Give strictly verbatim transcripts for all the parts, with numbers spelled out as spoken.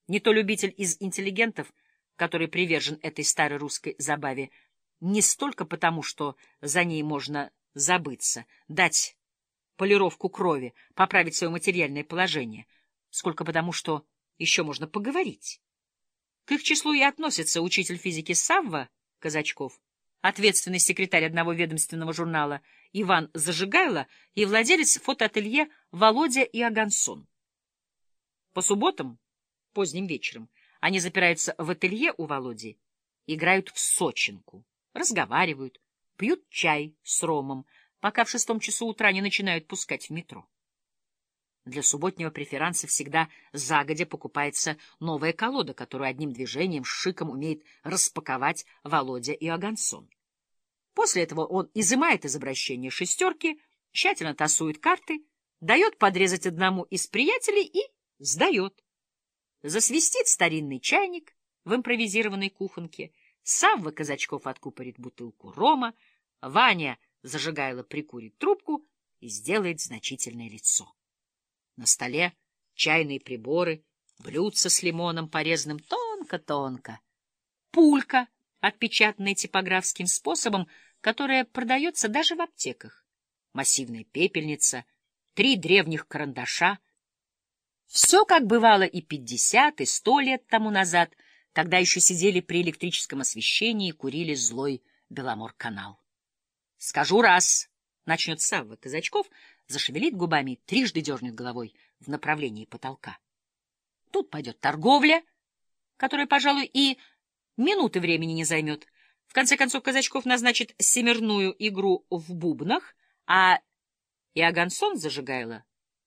Не то любитель из интеллигентов, который привержен этой старой русской забаве, не столько потому, что за ней можно забыться, дать полировку крови, поправить свое материальное положение, сколько потому, что еще можно поговорить. К их числу и относится учитель физики Савва Казачков, ответственный секретарь одного ведомственного журнала Иван Зажигайло и владелец фотоателье Володя Иогансон. По субботам, поздним вечером, они запираются в ателье у Володи, играют в сочинку, разговаривают, пьют чай с ромом, пока в шестом часу утра не начинают пускать в метро. Для субботнего преферанса всегда загодя покупается новая колода, которую одним движением с шиком умеет распаковать Володя Иогансон. После этого он изымает из обращения шестерки, тщательно тасует карты, дает подрезать одному из приятелей и сдает. Засвистит старинный чайник в импровизированной кухонке, Савва Казачков откупорит бутылку рома, Ваня Зажигайло прикурит трубку и сделает значительное лицо. На столе чайные приборы, блюдца с лимоном, порезанным тонко-тонко, пулька, отпечатанная типографским способом, которая продается даже в аптеках, массивная пепельница, три древних карандаша. Все, как бывало и пятьдесят, и сто лет тому назад, когда еще сидели при электрическом освещении и курили злой Беломор-канал. «Скажу раз», — начнет Савва Казачков, зашевелит губами, трижды дернет головой в направлении потолка. Тут пойдет торговля, которая, пожалуй, и минуты времени не займет. В конце концов, Казачков назначит семерную игру в бубнах, а Иогансон Зажигайло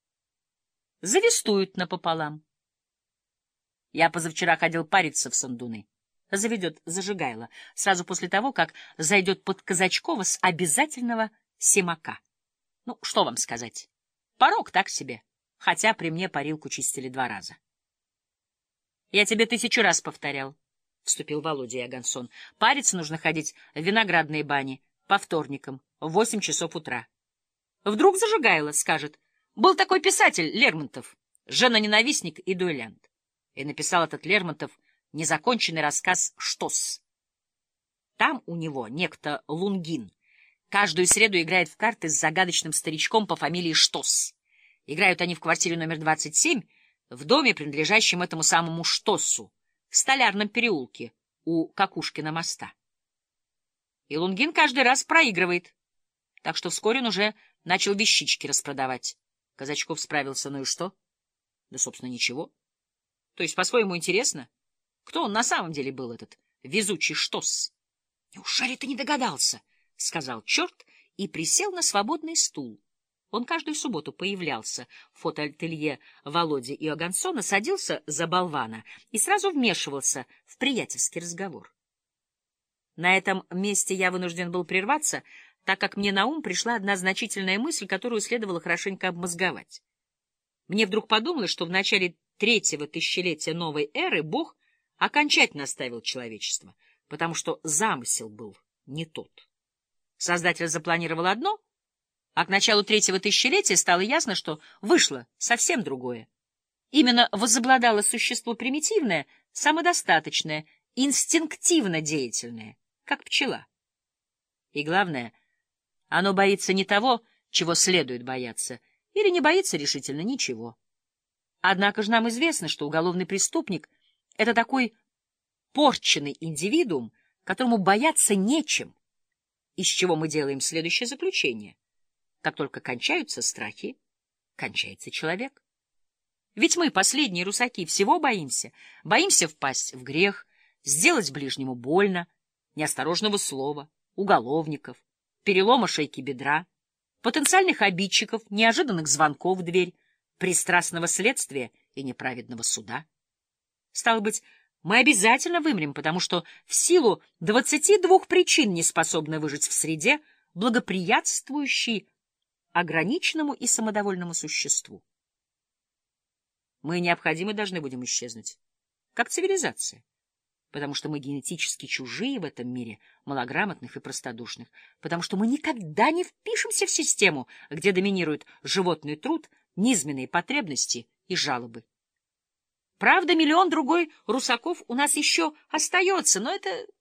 завистуют напополам. Я позавчера ходил париться в Сандуны. Заведет Зажигайло сразу после того, как зайдет под Казачкова с обязательного семака. Ну, что вам сказать? Порог так себе, хотя при мне парилку чистили два раза. — Я тебе тысячу раз повторял, — вступил Володя Иогансон. — Париться нужно ходить в виноградные бани по вторникам в восемь часов утра. Вдруг Зажигайло скажет: был такой писатель Лермонтов, жена-ненавистник и дуэлянт. И написал этот Лермонтов незаконченный рассказ «Штос». Там у него некто Лунгин каждую среду играет в карты с загадочным старичком по фамилии Штос. Играют они в квартире номер двадцать семь, в доме, принадлежащем этому самому Штоссу, в Столярном переулке у Какушкина моста. И Лунгин каждый раз проигрывает, так что вскоре он уже начал вещички распродавать. Казачков справился, ну и что? Да, собственно, ничего. То есть, по-своему, интересно, кто он на самом деле был, этот везучий Штосс? — Неужели ты не догадался? — сказал черт и присел на свободный стул. Он каждую субботу появлялся в фотоателье Володи Иоганссона, садился за болвана и сразу вмешивался в приятельский разговор. На этом месте я вынужден был прерваться, так как мне на ум пришла одна значительная мысль, которую следовало хорошенько обмозговать. Мне вдруг подумалось, что в начале третьего тысячелетия новой эры Бог окончательно оставил человечество, потому что замысел был не тот. Создатель запланировал одно, а к началу третьего тысячелетия стало ясно, что вышло совсем другое. Именно возобладало существо примитивное, самодостаточное, инстинктивно деятельное, как пчела. И главное, оно боится не того, чего следует бояться, или не боится решительно ничего. Однако же нам известно, что уголовный преступник — это такой порченный индивидуум, которому бояться нечем, из чего мы делаем следующее заключение. Как только кончаются страхи, кончается человек. Ведь мы, последние русаки, всего боимся. Боимся впасть в грех, сделать ближнему больно, неосторожного слова, уголовников, перелома шейки бедра, потенциальных обидчиков, неожиданных звонков в дверь, пристрастного следствия и неправедного суда. Стало быть, мы обязательно вымрем, потому что в силу двадцати двух причин не способны выжить в среде, благоприятствующей ограниченному и самодовольному существу. Мы необходимы должны будем исчезнуть, как цивилизация, потому что мы генетически чужие в этом мире малограмотных и простодушных, потому что мы никогда не впишемся в систему, где доминирует животный труд, низменные потребности и жалобы. Правда, миллион другой русаков у нас еще остается, но это